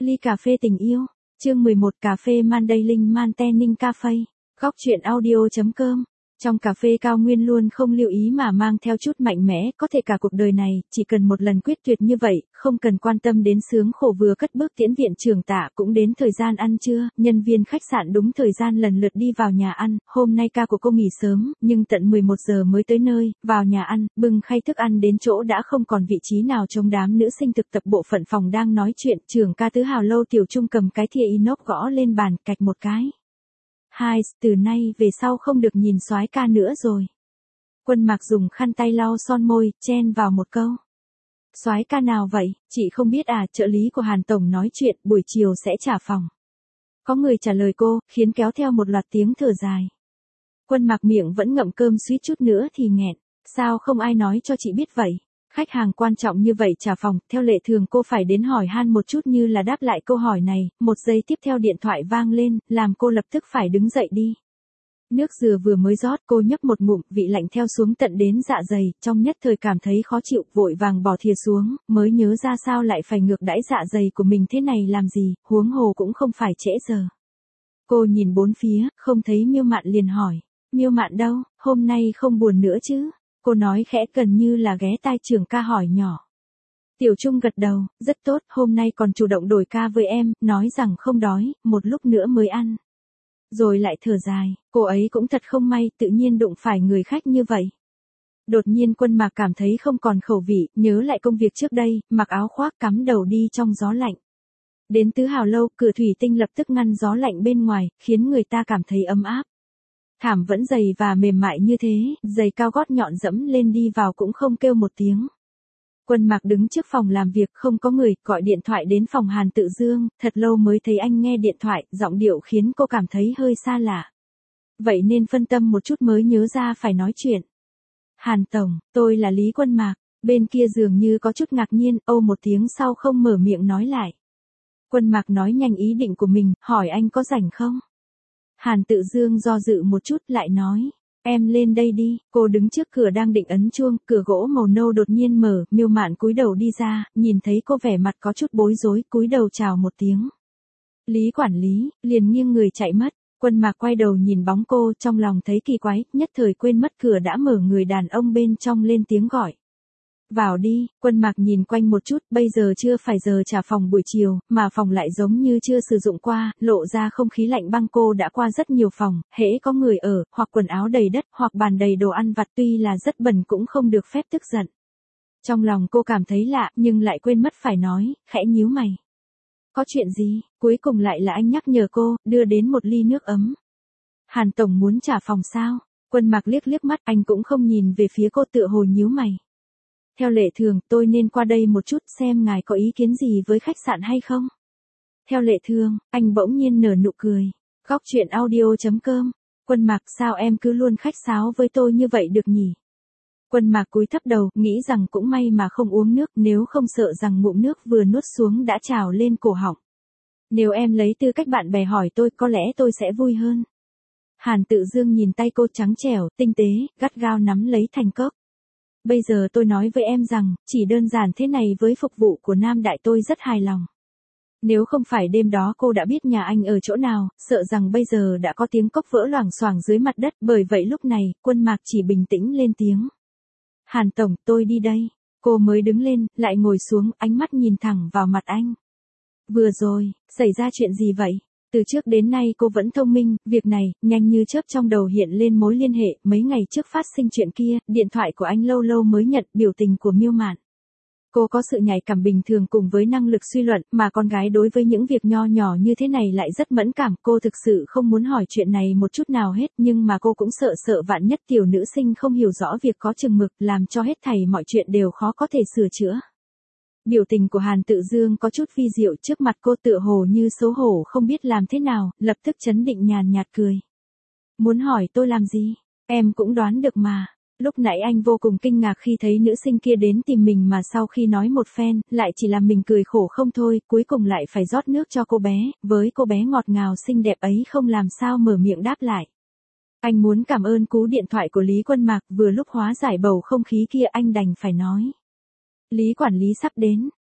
Ly cà phê tình yêu. Chương 11 cà phê Mandailing Mantening Cafe. Góc truyện audio.com. Trong cà phê Cao Nguyên luôn không lưu ý mà mang theo chút mạnh mẽ, có thể cả cuộc đời này, chỉ cần một lần quyết tuyệt như vậy, không cần quan tâm đến sướng khổ vừa cất bước tiễn viện trưởng Tạ cũng đến thời gian ăn trưa, nhân viên khách sạn đúng thời gian lần lượt đi vào nhà ăn, hôm nay ca của cô nghỉ sớm, nhưng tận 11 giờ mới tới nơi, vào nhà ăn, bưng khay thức ăn đến chỗ đã không còn vị trí nào trong đám nữ sinh thực tập bộ phận phòng đang nói chuyện, trưởng ca Tứ Hào Lâu Tiểu Trung cầm cái thìa inox gõ lên bàn, cạch một cái. Hai, từ nay về sau không được nhìn soái ca nữa rồi. Quân Mạc dùng khăn tay lau son môi, chen vào một câu. Soái ca nào vậy, chị không biết à, trợ lý của Hàn Tổng nói chuyện, buổi chiều sẽ trả phòng. Có người trả lời cô, khiến kéo theo một loạt tiếng thở dài. Quân Mạc miệng vẫn ngậm cơm suýt chút nữa thì nghẹn, sao không ai nói cho chị biết vậy? Khách hàng quan trọng như vậy trả phòng, theo lệ thường cô phải đến hỏi han một chút như là đáp lại câu hỏi này, một giây tiếp theo điện thoại vang lên, làm cô lập tức phải đứng dậy đi. Nước dừa vừa mới rót cô nhấp một ngụm, vị lạnh theo xuống tận đến dạ dày, trong nhất thời cảm thấy khó chịu, vội vàng bỏ thìa xuống, mới nhớ ra sao lại phải ngược đãi dạ dày của mình thế này làm gì, huống hồ cũng không phải trễ giờ. Cô nhìn bốn phía, không thấy Miêu Mạn liền hỏi, Miêu Mạn đâu, hôm nay không buồn nữa chứ? Cô nói khẽ gần như là ghé tai trưởng ca hỏi nhỏ. Tiểu Trung gật đầu, rất tốt, hôm nay còn chủ động đổi ca với em, nói rằng không đói, một lúc nữa mới ăn. Rồi lại thở dài, cô ấy cũng thật không may, tự nhiên đụng phải người khách như vậy. Đột nhiên Quân Mạc cảm thấy không còn khẩu vị, nhớ lại công việc trước đây, mặc áo khoác cắm đầu đi trong gió lạnh. Đến Tứ Hào Lâu, cửa thủy tinh lập tức ngăn gió lạnh bên ngoài, khiến người ta cảm thấy ấm áp. Thảm vẫn dày và mềm mại như thế, giày cao gót nhọn dẫm lên đi vào cũng không kêu một tiếng. Quân Mạc đứng trước phòng làm việc không có người, gọi điện thoại đến phòng Hàn Tự Dương, thật lâu mới thấy anh nghe điện thoại, giọng điệu khiến cô cảm thấy hơi xa lạ. Vậy nên phân tâm một chút mới nhớ ra phải nói chuyện. Hàn Tổng, tôi là Lý Quân Mạc, bên kia dường như có chút ngạc nhiên, âu một tiếng sau không mở miệng nói lại. Quân Mạc nói nhanh ý định của mình, hỏi anh có rảnh không? Hàn Tự Dương do dự một chút lại nói, em lên đây đi, cô đứng trước cửa đang định ấn chuông, cửa gỗ màu nâu đột nhiên mở, Miêu Mạn cúi đầu đi ra, nhìn thấy cô vẻ mặt có chút bối rối, cúi đầu chào một tiếng. Lý quản lý, liền nghiêng người chạy mất, Quân Mạc quay đầu nhìn bóng cô trong lòng thấy kỳ quái, nhất thời quên mất cửa đã mở người đàn ông bên trong lên tiếng gọi. Vào đi, Quân Mạc nhìn quanh một chút, bây giờ chưa phải giờ trả phòng buổi chiều, mà phòng lại giống như chưa sử dụng qua, lộ ra không khí lạnh băng cô đã qua rất nhiều phòng, hễ có người ở, hoặc quần áo đầy đất, hoặc bàn đầy đồ ăn vặt tuy là rất bẩn cũng không được phép tức giận. Trong lòng cô cảm thấy lạ, nhưng lại quên mất phải nói, khẽ nhíu mày. Có chuyện gì, cuối cùng lại là anh nhắc nhở cô, đưa đến một ly nước ấm. Hàn Tổng muốn trả phòng sao? Quân Mạc liếc liếc mắt, anh cũng không nhìn về phía cô tựa hồ nhíu mày. Theo lệ thường, tôi nên qua đây một chút xem ngài có ý kiến gì với khách sạn hay không? Theo lệ thường, anh bỗng nhiên nở nụ cười. Góc truyện audio.com. Quân Mạc, sao em cứ luôn khách sáo với tôi như vậy được nhỉ? Quân Mạc cúi thấp đầu, nghĩ rằng cũng may mà không uống nước, nếu không sợ rằng ngụm nước vừa nuốt xuống đã trào lên cổ họng. Nếu em lấy tư cách bạn bè hỏi tôi, có lẽ tôi sẽ vui hơn. Hàn Tự Dương nhìn tay cô trắng trẻo, tinh tế, gắt gao nắm lấy thành cốc. Bây giờ tôi nói với em rằng, chỉ đơn giản thế này với phục vụ của Nam Đại tôi rất hài lòng. Nếu không phải đêm đó cô đã biết nhà anh ở chỗ nào, sợ rằng bây giờ đã có tiếng cốc vỡ loảng xoảng dưới mặt đất, bởi vậy lúc này, Quân Mạc chỉ bình tĩnh lên tiếng. Hàn Tổng, tôi đi đây. Cô mới đứng lên, lại ngồi xuống, ánh mắt nhìn thẳng vào mặt anh. Vừa rồi, xảy ra chuyện gì vậy? Từ trước đến nay cô vẫn thông minh, việc này, nhanh như chớp trong đầu hiện lên mối liên hệ, mấy ngày trước phát sinh chuyện kia, điện thoại của anh lâu lâu mới nhận, biểu tình của Miêu Mạn. Cô có sự nhạy cảm bình thường cùng với năng lực suy luận, mà con gái đối với những việc nho nhỏ như thế này lại rất mẫn cảm, cô thực sự không muốn hỏi chuyện này một chút nào hết, nhưng mà cô cũng sợ vạn nhất tiểu nữ sinh không hiểu rõ việc có chừng mực, làm cho hết thảy mọi chuyện đều khó có thể sửa chữa. Biểu tình của Hàn Tự Dương có chút vi diệu, trước mặt cô tựa hồ như xấu hổ không biết làm thế nào, lập tức trấn định nhàn nhạt cười. Muốn hỏi tôi làm gì? Em cũng đoán được mà. Lúc nãy anh vô cùng kinh ngạc khi thấy nữ sinh kia đến tìm mình mà sau khi nói một phen, lại chỉ làm mình cười khổ không thôi, cuối cùng lại phải rót nước cho cô bé, với cô bé ngọt ngào xinh đẹp ấy không làm sao mở miệng đáp lại. Anh muốn cảm ơn cú điện thoại của Lý Quân Mạc, vừa lúc hóa giải bầu không khí kia anh đành phải nói. Lý quản lý sắp đến.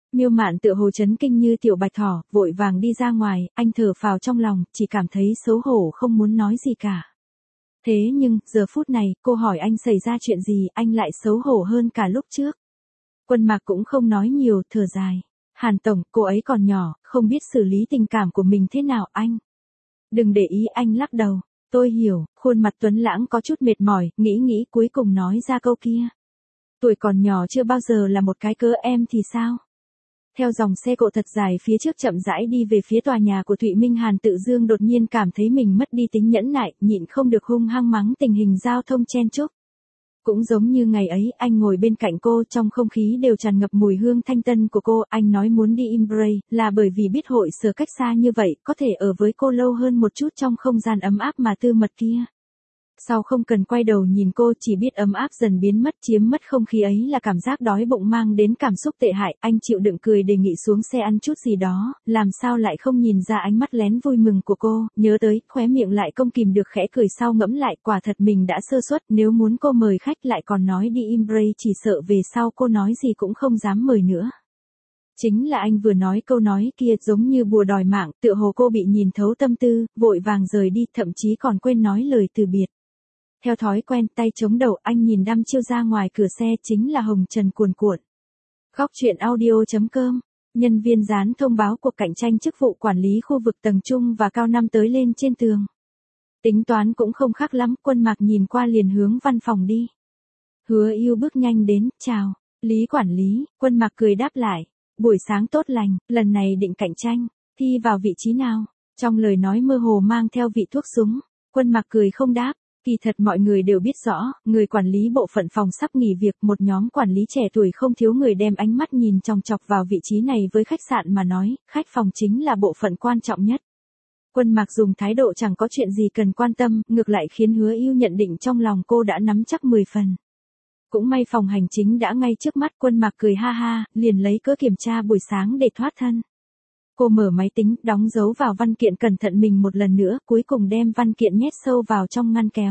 Miêu Mạn tựa hồ chấn kinh như tiểu bạch thỏ, vội vàng đi ra ngoài, anh thở phào trong lòng, chỉ cảm thấy xấu hổ không muốn nói gì cả. Thế nhưng, giờ phút này, cô hỏi anh xảy ra chuyện gì, anh lại xấu hổ hơn cả lúc trước. Quân Mạc cũng không nói nhiều, thở dài. Hàn Tổng, cô ấy còn nhỏ, không biết xử lý tình cảm của mình thế nào anh. Đừng để ý, anh lắc đầu. Tôi hiểu, khuôn mặt Tuấn Lãng có chút mệt mỏi, nghĩ cuối cùng nói ra câu kia. Tuổi còn nhỏ chưa bao giờ là một cái cớ, em thì sao? Theo dòng xe cộ thật dài phía trước chậm rãi đi về phía tòa nhà của Thụy Minh, Hàn Tự Dương đột nhiên cảm thấy mình mất đi tính nhẫn nại, nhịn không được hung hăng mắng tình hình giao thông chen chúc. Cũng giống như ngày ấy, anh ngồi bên cạnh cô, trong không khí đều tràn ngập mùi hương thanh tân của cô, anh nói muốn đi Imbrace, là bởi vì biết hội sở cách xa như vậy, có thể ở với cô lâu hơn một chút trong không gian ấm áp mà tư mật kia. Sau không cần quay đầu nhìn cô, chỉ biết ấm áp dần biến mất, chiếm mất không khí ấy là cảm giác đói bụng mang đến cảm xúc tệ hại, anh chịu đựng cười đề nghị xuống xe ăn chút gì đó, làm sao lại không nhìn ra ánh mắt lén vui mừng của cô, nhớ tới, khóe miệng lại không kìm được khẽ cười, sau ngẫm lại, quả thật mình đã sơ suất, nếu muốn cô mời khách lại còn nói đi Imbrace, chỉ sợ về sau cô nói gì cũng không dám mời nữa. Chính là anh vừa nói câu nói kia giống như bùa đòi mạng, tựa hồ cô bị nhìn thấu tâm tư, vội vàng rời đi, thậm chí còn quên nói lời từ biệt. Theo thói quen, tay chống đầu, anh nhìn đăm chiêu ra ngoài cửa xe, chính là hồng trần cuồn cuộn. Góc truyện audio.com, nhân viên dán thông báo cuộc cạnh tranh chức vụ quản lý khu vực tầng trung và cao 5 tới lên trên tường. Tính toán cũng không khác lắm, Quân Mạc nhìn qua liền hướng văn phòng đi. Hứa Yêu bước nhanh đến, chào, Lý quản lý, Quân Mạc cười đáp lại, buổi sáng tốt lành, lần này định cạnh tranh, thi vào vị trí nào? Trong lời nói mơ hồ mang theo vị thuốc súng, Quân Mạc cười không đáp. Kỳ thật mọi người đều biết rõ, người quản lý bộ phận phòng sắp nghỉ việc, một nhóm quản lý trẻ tuổi không thiếu người đem ánh mắt nhìn chòng chọc vào vị trí này, với khách sạn mà nói, khách phòng chính là bộ phận quan trọng nhất. Quân Mạc dùng thái độ chẳng có chuyện gì cần quan tâm, ngược lại khiến Hứa Yêu nhận định trong lòng cô đã nắm chắc 10 phần. Cũng may phòng hành chính đã ngay trước mắt, Quân Mạc cười ha ha, liền lấy cớ kiểm tra buổi sáng để thoát thân. Cô mở máy tính, đóng dấu vào văn kiện cẩn thận mình một lần nữa, cuối cùng đem văn kiện nhét sâu vào trong ngăn kéo.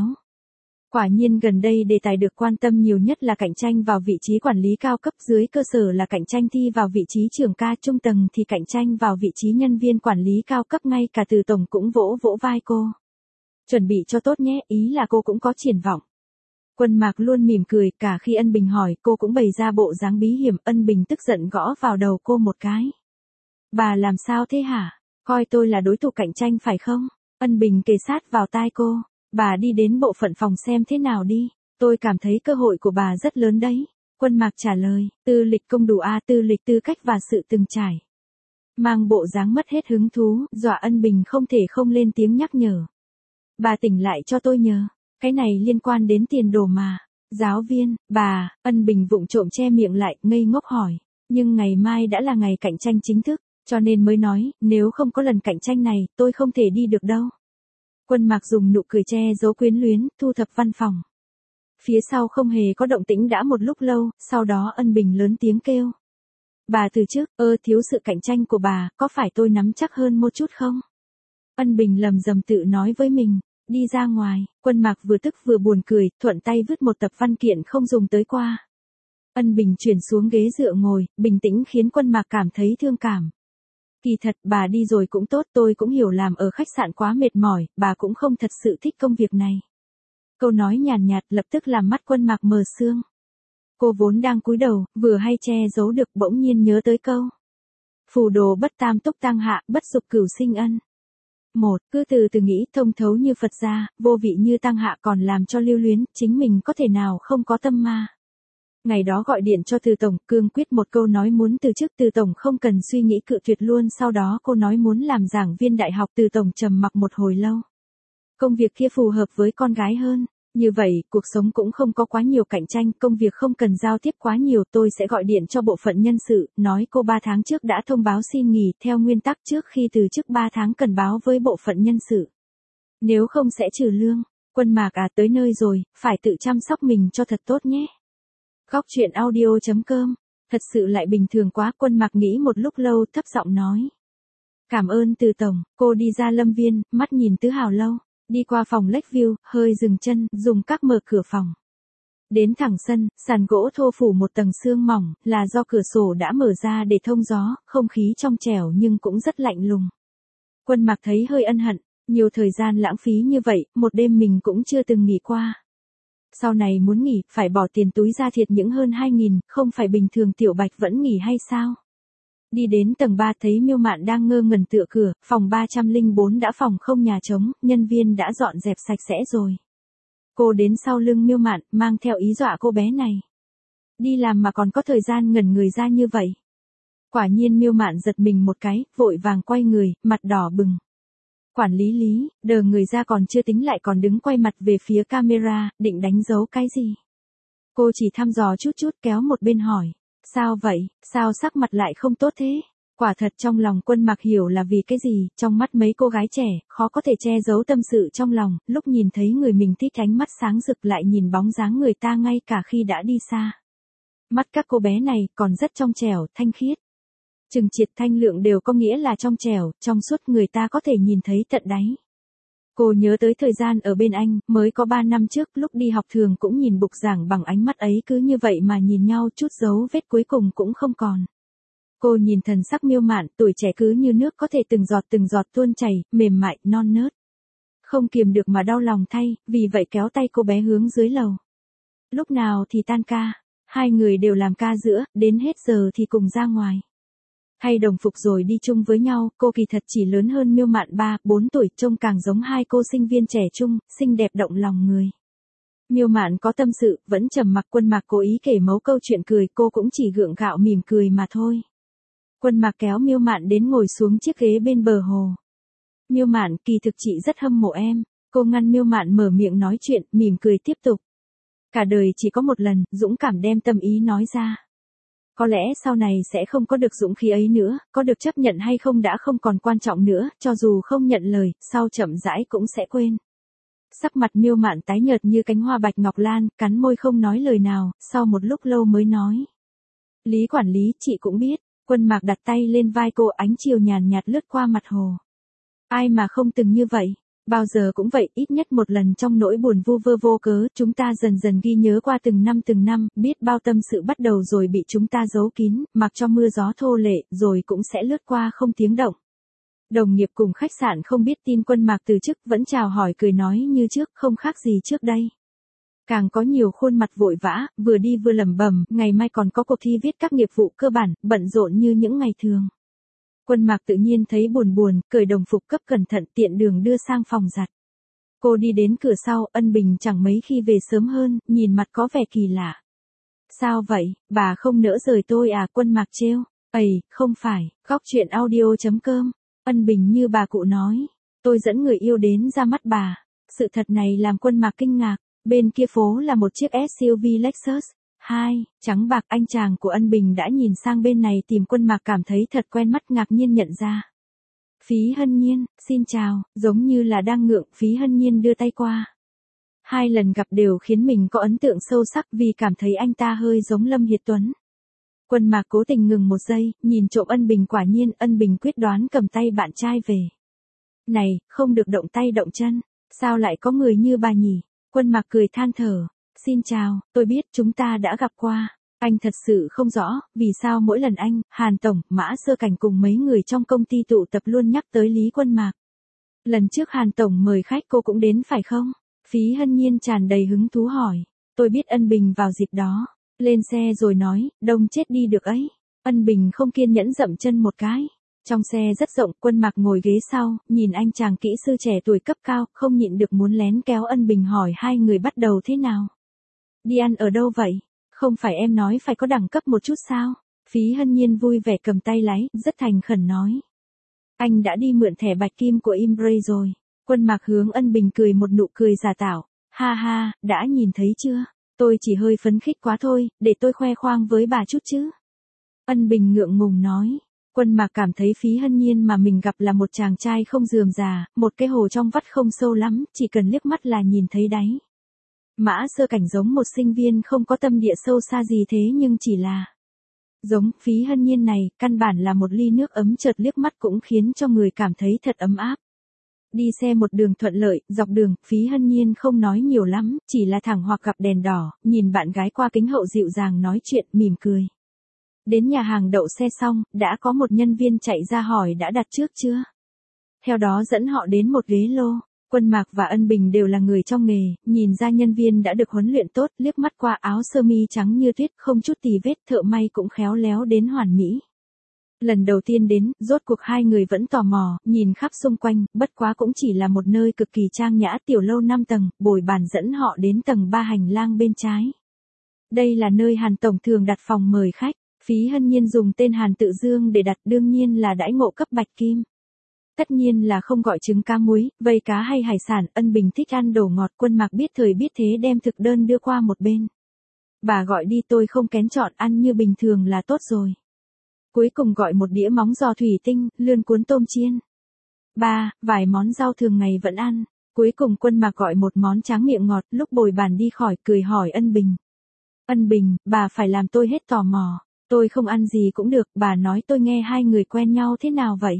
Quả nhiên gần đây đề tài được quan tâm nhiều nhất là cạnh tranh vào vị trí quản lý cao cấp, dưới cơ sở là cạnh tranh thi vào vị trí trưởng ca, trung tầng thì cạnh tranh vào vị trí nhân viên quản lý cao cấp, ngay cả Từ tổng cũng vỗ vỗ vai cô. Chuẩn bị cho tốt nhé, ý là cô cũng có triển vọng. Quân Mạc luôn mỉm cười, cả khi Ân Bình hỏi, cô cũng bày ra bộ dáng bí hiểm, Ân Bình tức giận gõ vào đầu cô một cái. Bà làm sao thế hả? Coi tôi là đối thủ cạnh tranh phải không? Ân Bình kề sát vào tai cô. Bà đi đến bộ phận phòng xem thế nào đi. Tôi cảm thấy cơ hội của bà rất lớn đấy. Quân Mạc trả lời, tư lịch không đủ à, tư lịch, tư cách và sự từng trải. Mang bộ dáng mất hết hứng thú, dọa Ân Bình không thể không lên tiếng nhắc nhở. Bà tỉnh lại cho tôi nhờ. Cái này liên quan đến tiền đồ mà. Giáo viên, bà, Ân Bình vụng trộm che miệng lại, ngây ngốc hỏi. Nhưng ngày mai đã là ngày cạnh tranh chính thức. Cho nên mới nói, nếu không có lần cạnh tranh này, tôi không thể đi được đâu. Quân Mạc dùng nụ cười che giấu quyến luyến, thu thập văn phòng. Phía sau không hề có động tĩnh đã một lúc lâu, sau đó Ân Bình lớn tiếng kêu. Bà từ trước, thiếu sự cạnh tranh của bà, có phải tôi nắm chắc hơn một chút không? Ân Bình lầm rầm tự nói với mình, đi ra ngoài, Quân Mạc vừa tức vừa buồn cười, thuận tay vứt một tập văn kiện không dùng tới qua. Ân Bình chuyển xuống ghế dựa ngồi, bình tĩnh khiến Quân Mạc cảm thấy thương cảm. Kỳ thật, bà đi rồi cũng tốt, tôi cũng hiểu làm ở khách sạn quá mệt mỏi, bà cũng không thật sự thích công việc này. Câu nói nhàn nhạt lập tức làm mắt Quân Mạc mờ sương. Cô vốn đang cúi đầu, vừa hay che giấu được, bỗng nhiên nhớ tới câu. Phù đồ bất tam túc tăng hạ, bất dục cửu sinh ân. Cứ từ từ nghĩ thông thấu như Phật gia, vô vị như tăng hạ, còn làm cho lưu luyến, chính mình có thể nào không có tâm ma. Ngày đó gọi điện cho Từ tổng, cương quyết một câu nói muốn từ chức, Từ tổng không cần suy nghĩ cự tuyệt luôn, sau đó cô nói muốn làm giảng viên đại học, Từ tổng trầm mặc một hồi lâu. Công việc kia phù hợp với con gái hơn, như vậy, cuộc sống cũng không có quá nhiều cạnh tranh, công việc không cần giao tiếp quá nhiều, tôi sẽ gọi điện cho bộ phận nhân sự, nói cô 3 tháng trước đã thông báo xin nghỉ, theo nguyên tắc trước khi từ chức 3 tháng cần báo với bộ phận nhân sự. Nếu không sẽ trừ lương. Quân Mạc à, tới nơi rồi, phải tự chăm sóc mình cho thật tốt nhé. Góc truyện audio.com, thật sự lại bình thường quá, Quân Mạc nghĩ một lúc lâu, thấp giọng nói. Cảm ơn Từ tổng, cô đi ra lâm viên, mắt nhìn Tứ Hào lâu, đi qua phòng Lakeview, hơi dừng chân, dùng các mở cửa phòng. Đến thẳng sân, sàn gỗ thô phủ một tầng sương mỏng, là do cửa sổ đã mở ra để thông gió, không khí trong trẻo nhưng cũng rất lạnh lùng. Quân Mạc thấy hơi ân hận, nhiều thời gian lãng phí như vậy, một đêm mình cũng chưa từng nghỉ qua. Sau này muốn nghỉ, phải bỏ tiền túi ra thiệt những hơn 2.000, không phải bình thường Tiểu Bạch vẫn nghỉ hay sao? Đi đến tầng 3 thấy Miêu Mạn đang ngơ ngẩn tựa cửa, phòng 304 đã phòng không nhà trống, nhân viên đã dọn dẹp sạch sẽ rồi. Cô đến sau lưng Miêu Mạn, mang theo ý dọa cô bé này. Đi làm mà còn có thời gian ngẩn người ra như vậy. Quả nhiên Miêu Mạn giật mình một cái, vội vàng quay người, mặt đỏ bừng. Quản lý, đờ người ra còn chưa tính lại còn đứng quay mặt về phía camera, định đánh dấu cái gì. Cô chỉ thăm dò chút kéo một bên hỏi. Sao vậy, sao sắc mặt lại không tốt thế? Quả thật trong lòng Quân Mạc hiểu là vì cái gì, trong mắt mấy cô gái trẻ, khó có thể che giấu tâm sự trong lòng, lúc nhìn thấy người mình thích ánh mắt sáng rực lại nhìn bóng dáng người ta ngay cả khi đã đi xa. Mắt các cô bé này còn rất trong trẻo, thanh khiết. Chừng triệt thanh lượng đều có nghĩa là trong trẻo, trong suốt người ta có thể nhìn thấy tận đáy. Cô nhớ tới thời gian ở bên anh, mới có 3 năm trước lúc đi học thường cũng nhìn bục giảng bằng ánh mắt ấy cứ như vậy mà nhìn nhau chút dấu vết cuối cùng cũng không còn. Cô nhìn thần sắc Miêu Mạn, tuổi trẻ cứ như nước có thể từng giọt tuôn chảy, mềm mại, non nớt. Không kiềm được mà đau lòng thay, vì vậy kéo tay cô bé hướng dưới lầu. Lúc nào thì tan ca, hai người đều làm ca giữa, đến hết giờ thì cùng ra ngoài. Thay đồng phục rồi đi chung với nhau, cô kỳ thật chỉ lớn hơn Miêu Mạn 3-4 tuổi, trông càng giống hai cô sinh viên trẻ trung, xinh đẹp động lòng người. Miêu Mạn có tâm sự, vẫn trầm mặc. Quân Mạc cố ý kể mấu câu chuyện cười, cô cũng chỉ gượng gạo mỉm cười mà thôi. Quân Mạc kéo Miêu Mạn đến ngồi xuống chiếc ghế bên bờ hồ. Miêu Mạn, kỳ thực chị rất hâm mộ em. Cô ngăn Miêu Mạn mở miệng nói chuyện, mỉm cười tiếp tục. Cả đời chỉ có một lần, dũng cảm đem tâm ý nói ra. Có lẽ sau này sẽ không có được dũng khí ấy nữa, có được chấp nhận hay không đã không còn quan trọng nữa, cho dù không nhận lời, sau chậm rãi cũng sẽ quên. Sắc mặt Miêu Mạn tái nhợt như cánh hoa bạch ngọc lan, cắn môi không nói lời nào, sau một lúc lâu mới nói. Lý quản lý, chị cũng biết. Quân Mạc đặt tay lên vai cô, ánh chiều nhàn nhạt lướt qua mặt hồ. Ai mà không từng như vậy, bao giờ cũng vậy, ít nhất một lần trong nỗi buồn vu vơ vô cớ, chúng ta dần dần ghi nhớ qua từng năm, biết bao tâm sự bắt đầu rồi bị chúng ta giấu kín, mặc cho mưa gió thô lệ, rồi cũng sẽ lướt qua không tiếng động. Đồng nghiệp cùng khách sạn không biết tin Quân Mạc từ chức vẫn chào hỏi cười nói như trước, không khác gì trước đây. Càng có nhiều khuôn mặt vội vã, vừa đi vừa lẩm bẩm, ngày mai còn có cuộc thi viết các nghiệp vụ cơ bản, bận rộn như những ngày thường. Quân Mạc tự nhiên thấy buồn, cởi đồng phục cấp cẩn thận tiện đường đưa sang phòng giặt. Cô đi đến cửa sau, Ân Bình chẳng mấy khi về sớm hơn, nhìn mặt có vẻ kỳ lạ. Sao vậy, bà không nỡ rời tôi à? Quân Mạc trêu. Ây, không phải, góc chuyện audio.com. Ân Bình như bà cụ nói. Tôi dẫn người yêu đến ra mắt bà. Sự thật này làm Quân Mạc kinh ngạc. Bên kia phố là một chiếc SUV Lexus. Trắng bạc. Anh chàng của Ân Bình đã nhìn sang bên này tìm Quân Mạc cảm thấy thật quen mắt, ngạc nhiên nhận ra. Phí Hân Nhiên, xin chào, giống như là đang ngượng. Phí Hân Nhiên đưa tay qua. 2 lần gặp đều khiến mình có ấn tượng sâu sắc vì cảm thấy anh ta hơi giống Lâm Hiệt Tuấn. Quân Mạc cố tình ngừng một giây, nhìn trộm Ân Bình, quả nhiên Ân Bình quyết đoán cầm tay bạn trai về. Này, không được động tay động chân, sao lại có người như bà nhỉ? Quân Mạc cười than thở. Xin chào, tôi biết chúng ta đã gặp qua. Anh thật sự không rõ, vì sao mỗi lần anh, Hàn Tổng, Mã Sơ Cảnh cùng mấy người trong công ty tụ tập luôn nhắc tới Lý Quân Mạc. Lần trước Hàn Tổng mời khách cô cũng đến phải không? Phí Hân Nhiên tràn đầy hứng thú hỏi. Tôi biết Ân Bình vào dịp đó. Lên xe rồi nói, đông chết đi được ấy. Ân Bình không kiên nhẫn dậm chân một cái. Trong xe rất rộng, Quân Mạc ngồi ghế sau, nhìn anh chàng kỹ sư trẻ tuổi cấp cao, không nhịn được muốn lén kéo Ân Bình hỏi hai người bắt đầu thế nào. Đi ăn ở đâu vậy? Không phải em nói phải có đẳng cấp một chút sao? Phí Hân Nhiên vui vẻ cầm tay lái, rất thành khẩn nói. Anh đã đi mượn thẻ bạch kim của Imbre rồi. Quân Mạc hướng Ân Bình cười một nụ cười giả tạo. Ha ha, đã nhìn thấy chưa? Tôi chỉ hơi phấn khích quá thôi, để tôi khoe khoang với bà chút chứ. Ân Bình ngượng ngùng nói. Quân Mạc cảm thấy Phí Hân Nhiên mà mình gặp là một chàng trai không rườm rà, một cái hồ trong vắt không sâu lắm, chỉ cần liếc mắt là nhìn thấy đáy. Mã Sơ Cảnh giống một sinh viên không có tâm địa sâu xa gì thế nhưng chỉ là giống Phí Hân Nhiên này, căn bản là một ly nước ấm chợt liếc mắt cũng khiến cho người cảm thấy thật ấm áp. Đi xe một đường thuận lợi, dọc đường, Phí Hân Nhiên không nói nhiều lắm, chỉ là thẳng hoặc gặp đèn đỏ, nhìn bạn gái qua kính hậu dịu dàng nói chuyện, mỉm cười. Đến nhà hàng đậu xe xong, đã có một nhân viên chạy ra hỏi đã đặt trước chưa. Theo đó dẫn họ đến một ghế lô. Quân Mạc và Ân Bình đều là người trong nghề, nhìn ra nhân viên đã được huấn luyện tốt, liếc mắt qua áo sơ mi trắng như tuyết, không chút tì vết, thợ may cũng khéo léo đến hoàn mỹ. Lần đầu tiên đến, rốt cuộc hai người vẫn tò mò, nhìn khắp xung quanh, bất quá cũng chỉ là một nơi cực kỳ trang nhã, tiểu lâu 5 tầng, Bồi Bàn dẫn họ đến tầng 3 hành lang bên trái. Đây là nơi Hàn Tổng thường đặt phòng mời khách, Phí Hân Nhiên dùng tên Hàn Tự Dương để đặt, đương nhiên là đãi ngộ cấp bạch kim. Tất nhiên là không gọi trứng cá muối, vây cá hay hải sản, Ân Bình thích ăn đồ ngọt, Quân Mạc biết thời biết thế đem thực đơn đưa qua một bên. Bà gọi đi, tôi không kén chọn, ăn như bình thường là tốt rồi. Cuối cùng gọi một đĩa móng giò thủy tinh, lươn cuốn tôm chiên. Vài món rau thường ngày vẫn ăn. Cuối cùng Quân Mạc gọi một món tráng miệng ngọt, lúc Bồi Bàn đi khỏi, cười hỏi Ân Bình. Ân Bình, bà phải làm tôi hết tò mò. Tôi không ăn gì cũng được, bà nói tôi nghe hai người quen nhau thế nào vậy?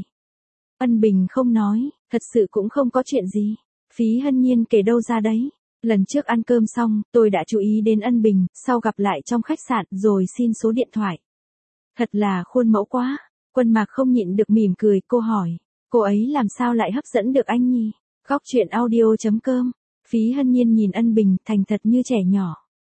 Ân Bình không nói, thật sự cũng không có chuyện gì. Phí Hân Nhiên kể đâu ra đấy. Lần trước ăn cơm xong, tôi đã chú ý đến Ân Bình, sau gặp lại trong khách sạn, rồi xin số điện thoại. Thật là khuôn mẫu quá. Quân Mạc không nhịn được mỉm cười, cô hỏi. Cô ấy làm sao lại hấp dẫn được anh nhỉ? Góc truyện audio.com. Phí Hân Nhiên nhìn Ân Bình, thành thật như trẻ nhỏ.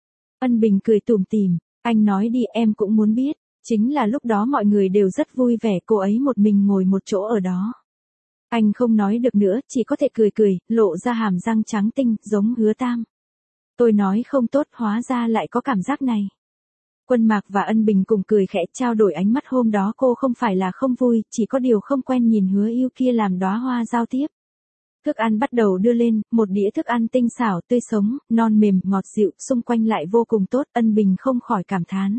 Ân Bình cười tủm tỉm. Anh nói đi, em cũng muốn biết. Chính là lúc đó mọi người đều rất vui vẻ, cô ấy một mình ngồi một chỗ ở đó. Anh không nói được nữa, chỉ có thể cười, lộ ra hàm răng trắng tinh, giống Hứa Tam. Tôi nói không tốt, hóa ra lại có cảm giác này. Quân Mạc và Ân Bình cùng cười khẽ, trao đổi ánh mắt. Hôm đó cô không phải là không vui, chỉ có điều không quen nhìn Hứa Yêu kia làm đóa hoa giao tiếp. Thức ăn bắt đầu đưa lên, một đĩa thức ăn tinh xảo, tươi sống, non mềm, ngọt dịu, xung quanh lại vô cùng tốt, Ân Bình không khỏi cảm thán.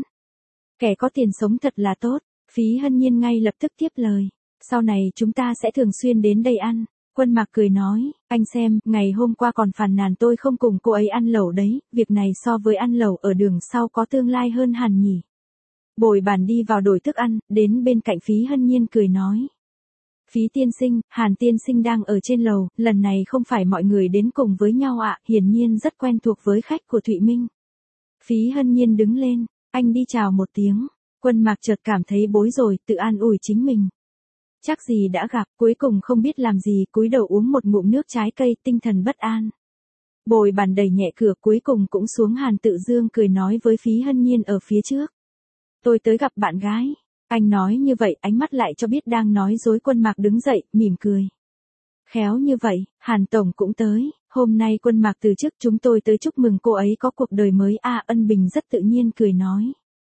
Kẻ có tiền sống thật là tốt. Phí Hân Nhiên ngay lập tức tiếp lời. Sau này chúng ta sẽ thường xuyên đến đây ăn. Quân Mạc cười nói, anh xem, ngày hôm qua còn phàn nàn tôi không cùng cô ấy ăn lẩu đấy, việc này so với ăn lẩu ở đường sau có tương lai hơn hẳn nhỉ. Bồi Bàn đi vào đổi thức ăn, đến bên cạnh Phí Hân Nhiên cười nói. Phí tiên sinh, Hàn tiên sinh đang ở trên lầu, lần này không phải mọi người đến cùng với nhau ạ, hiển nhiên rất quen thuộc với khách của Thụy Minh. Phí Hân Nhiên đứng lên, anh đi chào một tiếng. Quân Mạc chợt cảm thấy bối rồi, tự an ủi chính mình. Chắc gì đã gặp, cuối cùng không biết làm gì, cúi đầu uống một ngụm nước trái cây, tinh thần bất an. Bồi Bàn đẩy nhẹ cửa, cuối cùng cũng xuống. Hàn Tự Dương cười nói với Phí Hân Nhiên ở phía trước. Tôi tới gặp bạn gái. Anh nói như vậy, ánh mắt lại cho biết đang nói dối. Quân Mạc đứng dậy, mỉm cười. Khéo như vậy, Hàn Tổng cũng tới. Hôm nay Quân Mạc từ chức, chúng tôi tới chúc mừng cô ấy có cuộc đời mới. Ân Bình rất tự nhiên cười nói.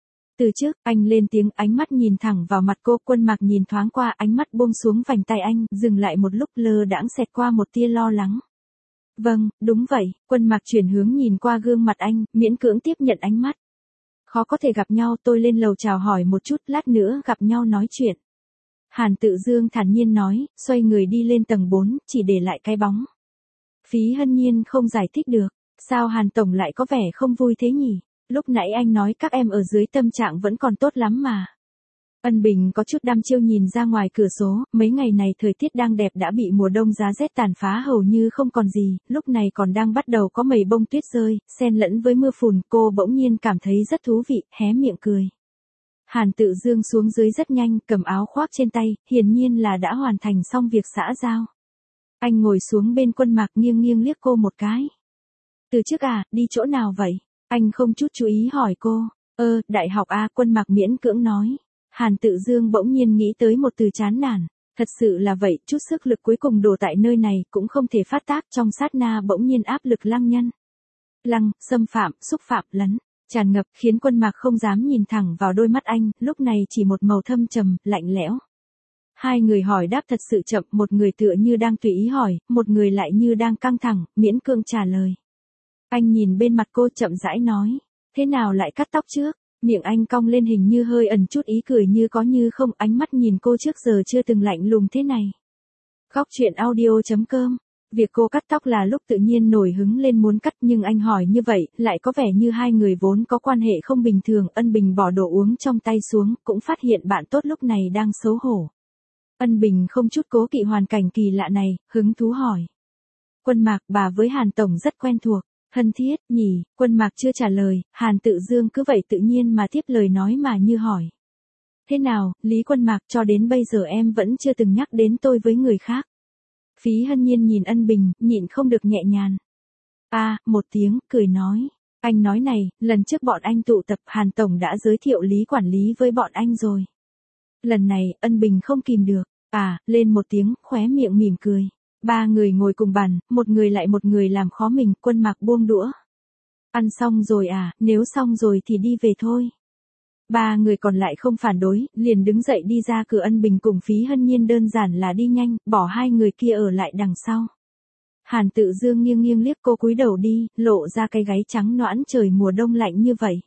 Từ trước, anh lên tiếng, ánh mắt nhìn thẳng vào mặt cô. Quân Mạc nhìn thoáng qua, ánh mắt buông xuống vành tay anh, dừng lại một lúc, lơ đãng xẹt qua một tia lo lắng. Vâng, đúng vậy. Quân Mạc chuyển hướng nhìn qua gương mặt anh, miễn cưỡng tiếp nhận ánh mắt. Khó có thể gặp nhau, tôi lên lầu chào hỏi một chút, lát nữa gặp nhau nói chuyện. Hàn Tự Dương thản nhiên nói, xoay người đi lên tầng 4, chỉ để lại cái bóng. Phí Hân Nhiên không giải thích được, sao Hàn Tổng lại có vẻ không vui thế nhỉ? Lúc nãy anh nói các em ở dưới tâm trạng vẫn còn tốt lắm mà. Ân Bình có chút đăm chiêu nhìn ra ngoài cửa sổ, mấy ngày này thời tiết đang đẹp đã bị mùa đông giá rét tàn phá hầu như không còn gì, lúc này còn đang bắt đầu có mây bông tuyết rơi, xen lẫn với mưa phùn, cô bỗng nhiên cảm thấy rất thú vị, hé miệng cười. Hàn Tự Dương xuống dưới rất nhanh, cầm áo khoác trên tay, hiển nhiên là đã hoàn thành xong việc xã giao. Anh ngồi xuống bên Quân Mạc, nghiêng nghiêng liếc cô một cái. Từ trước đi chỗ nào vậy? Anh không chút chú ý hỏi cô. Đại học Quân Mạc miễn cưỡng nói. Hàn Tự Dương bỗng nhiên nghĩ tới một từ chán nản. Thật sự là vậy, chút sức lực cuối cùng đổ tại nơi này, cũng không thể phát tác, trong sát na bỗng nhiên áp lực lăng nhân. Lăng, xâm phạm, xúc phạm, lấn, tràn ngập, khiến Quân Mạc không dám nhìn thẳng vào đôi mắt anh, lúc này chỉ một màu thâm trầm, lạnh lẽo. Hai người hỏi đáp thật sự chậm, một người tựa như đang tùy ý hỏi, một người lại như đang căng thẳng, miễn cưỡng trả lời. Anh nhìn bên mặt cô chậm rãi nói, thế nào lại cắt tóc trước? Miệng anh cong lên hình như hơi ẩn chút ý cười như có như không, ánh mắt nhìn cô trước giờ chưa từng lạnh lùng thế này. Góc truyện audio.com. Việc cô cắt tóc là lúc tự nhiên nổi hứng lên muốn cắt, nhưng anh hỏi như vậy, lại có vẻ như hai người vốn có quan hệ không bình thường. Ân Bình bỏ đồ uống trong tay xuống, cũng phát hiện bạn tốt lúc này đang xấu hổ. Ân Bình không chút cố kỵ hoàn cảnh kỳ lạ này, hứng thú hỏi. Quân Mạc, bà với Hàn Tổng rất quen thuộc, thân thiết, nhỉ? Quân Mạc chưa trả lời, Hàn Tự Dương cứ vậy tự nhiên mà tiếp lời nói mà như hỏi. Thế nào, Lý Quân Mạc, cho đến bây giờ em vẫn chưa từng nhắc đến tôi với người khác. Phí Hân Nhiên nhìn Ân Bình, nhịn không được nhẹ nhàng. Một tiếng, cười nói. Anh nói này, lần trước bọn anh tụ tập Hàn Tổng đã giới thiệu Lý quản lý với bọn anh rồi. Lần này, Ân Bình không kìm được. Lên một tiếng, khóe miệng mỉm cười. Ba người ngồi cùng bàn, một người lại một người làm khó mình, Quân Mạc buông đũa. Ăn xong rồi nếu xong rồi thì đi về thôi. Ba người còn lại không phản đối, liền đứng dậy đi ra cửa. Ân Bình cùng Phí Hân Nhiên đơn giản là đi nhanh, bỏ hai người kia ở lại đằng sau. Hàn Tự Dương nghiêng nghiêng liếc cô cúi đầu đi, lộ ra cái gáy trắng nõn trời mùa đông lạnh như vậy.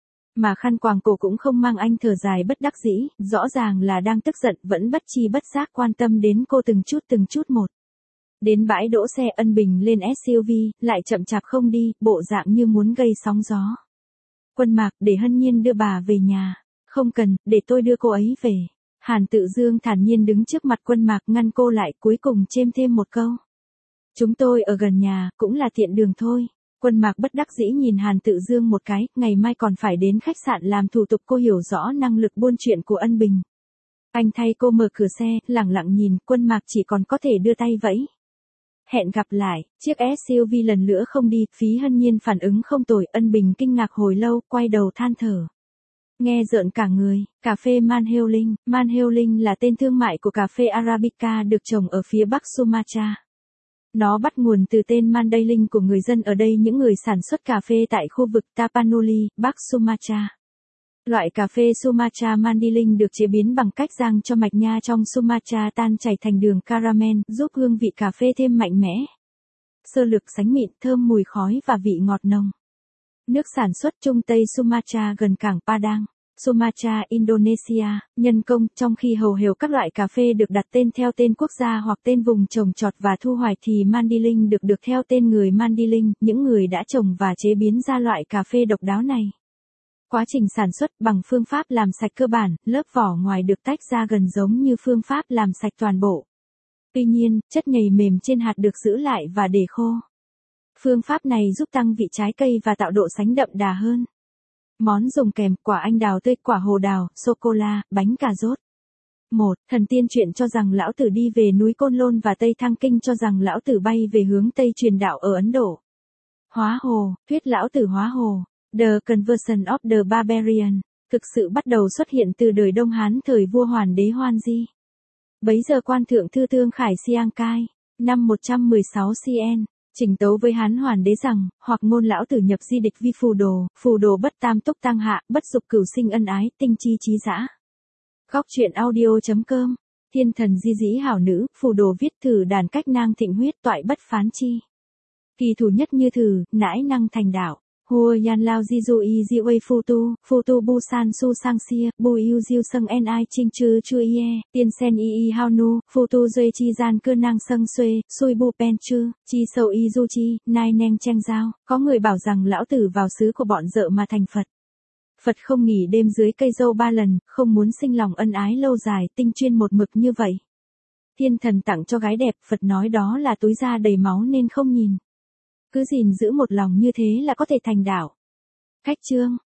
Mà khăn quàng cổ cũng không mang, anh thở dài bất đắc dĩ, rõ ràng là đang tức giận vẫn bất chi bất giác quan tâm đến cô từng chút một. Đến bãi đỗ xe, Ân Bình lên SUV, lại chậm chạp không đi, bộ dạng như muốn gây sóng gió. Quân Mạc, để Hân Nhiên đưa bà về nhà. Không cần, để tôi đưa cô ấy về. Hàn Tự Dương thản nhiên đứng trước mặt Quân Mạc ngăn cô lại, cuối cùng chêm thêm một câu. Chúng tôi ở gần nhà, cũng là tiện đường thôi. Quân Mạc bất đắc dĩ nhìn Hàn Tự Dương một cái, ngày mai còn phải đến khách sạn làm thủ tục. Cô hiểu rõ năng lực buôn chuyện của Ân Bình. Anh thay cô mở cửa xe, lẳng lặng nhìn, Quân Mạc chỉ còn có thể đưa tay vẫy. Hẹn gặp lại, chiếc SUV lần nữa không đi, Phí Hân Nhiên phản ứng không tồi, Ân Bình kinh ngạc hồi lâu, quay đầu than thở. Nghe rợn cả người, cà phê Man Heo Linh. Man Heo Linh là tên thương mại của cà phê Arabica được trồng ở phía bắc Sumatra. Nó bắt nguồn từ tên Mandailing của người dân ở đây, những người sản xuất cà phê tại khu vực Tapanuli, Bắc Sumatra. Loại cà phê Sumatra Mandailing được chế biến bằng cách rang cho mạch nha trong Sumatra tan chảy thành đường caramel, giúp hương vị cà phê thêm mạnh mẽ. Sơ lược sánh mịn, thơm mùi khói và vị ngọt nồng. Nước sản xuất Trung Tây Sumatra gần cảng Padang, Sumatra, Indonesia. Nhân công, trong khi hầu hết các loại cà phê được đặt tên theo tên quốc gia hoặc tên vùng trồng trọt và thu hoạch thì Mandailing được theo tên người Mandailing, những người đã trồng và chế biến ra loại cà phê độc đáo này. Quá trình sản xuất bằng phương pháp làm sạch cơ bản, lớp vỏ ngoài được tách ra gần giống như phương pháp làm sạch toàn bộ. Tuy nhiên, chất nhầy mềm trên hạt được giữ lại và để khô. Phương pháp này giúp tăng vị trái cây và tạo độ sánh đậm đà hơn. Món dùng kèm: quả anh đào tươi, quả hồ đào, sô-cô-la, bánh cà rốt. 1. Thần tiên chuyện cho rằng lão tử đi về núi Côn Lôn và Tây Thăng Kinh cho rằng lão tử bay về hướng Tây truyền đạo ở Ấn Độ. Hóa hồ, thuyết lão tử hóa hồ. The Conversion of the Barbarian, thực sự bắt đầu xuất hiện từ đời Đông Hán thời vua Hoàn đế Hoan Di. Bấy giờ quan thượng thư Thương Khải Siang Cai, năm 116 CN, trình tấu với Hán Hoàn đế rằng, hoặc ngôn lão tử nhập di địch vi phù đồ bất tam túc tăng hạ, bất dục cửu sinh ân ái, tinh chi trí dã. Góc truyện audio.com, thiên thần di dĩ hảo nữ, phù đồ viết thử đàn cách nang thịnh huyết toại bất phán chi. Kỳ thủ nhất như thử, nãi năng thành đạo. Hua yan lao di du y di wei phu tu bu san su sang xia, bu yu diu sâng en ai chinh chư chu ye, tiên sen y hao nu, phu tu duê chi gian cơ nang sâng xuê, xui bu pen chư, chi sâu y du chi, nai neng cheng giao. Có người bảo rằng lão tử vào xứ của bọn dợ mà thành Phật. Phật không nghỉ đêm dưới cây dâu 3 lần, không muốn sinh lòng ân ái lâu dài, tinh chuyên một mực như vậy. Thiên thần tặng cho gái đẹp, Phật nói đó là túi da đầy máu nên không nhìn. Cứ gìn giữ một lòng như thế là có thể thành đạo. Khách chương.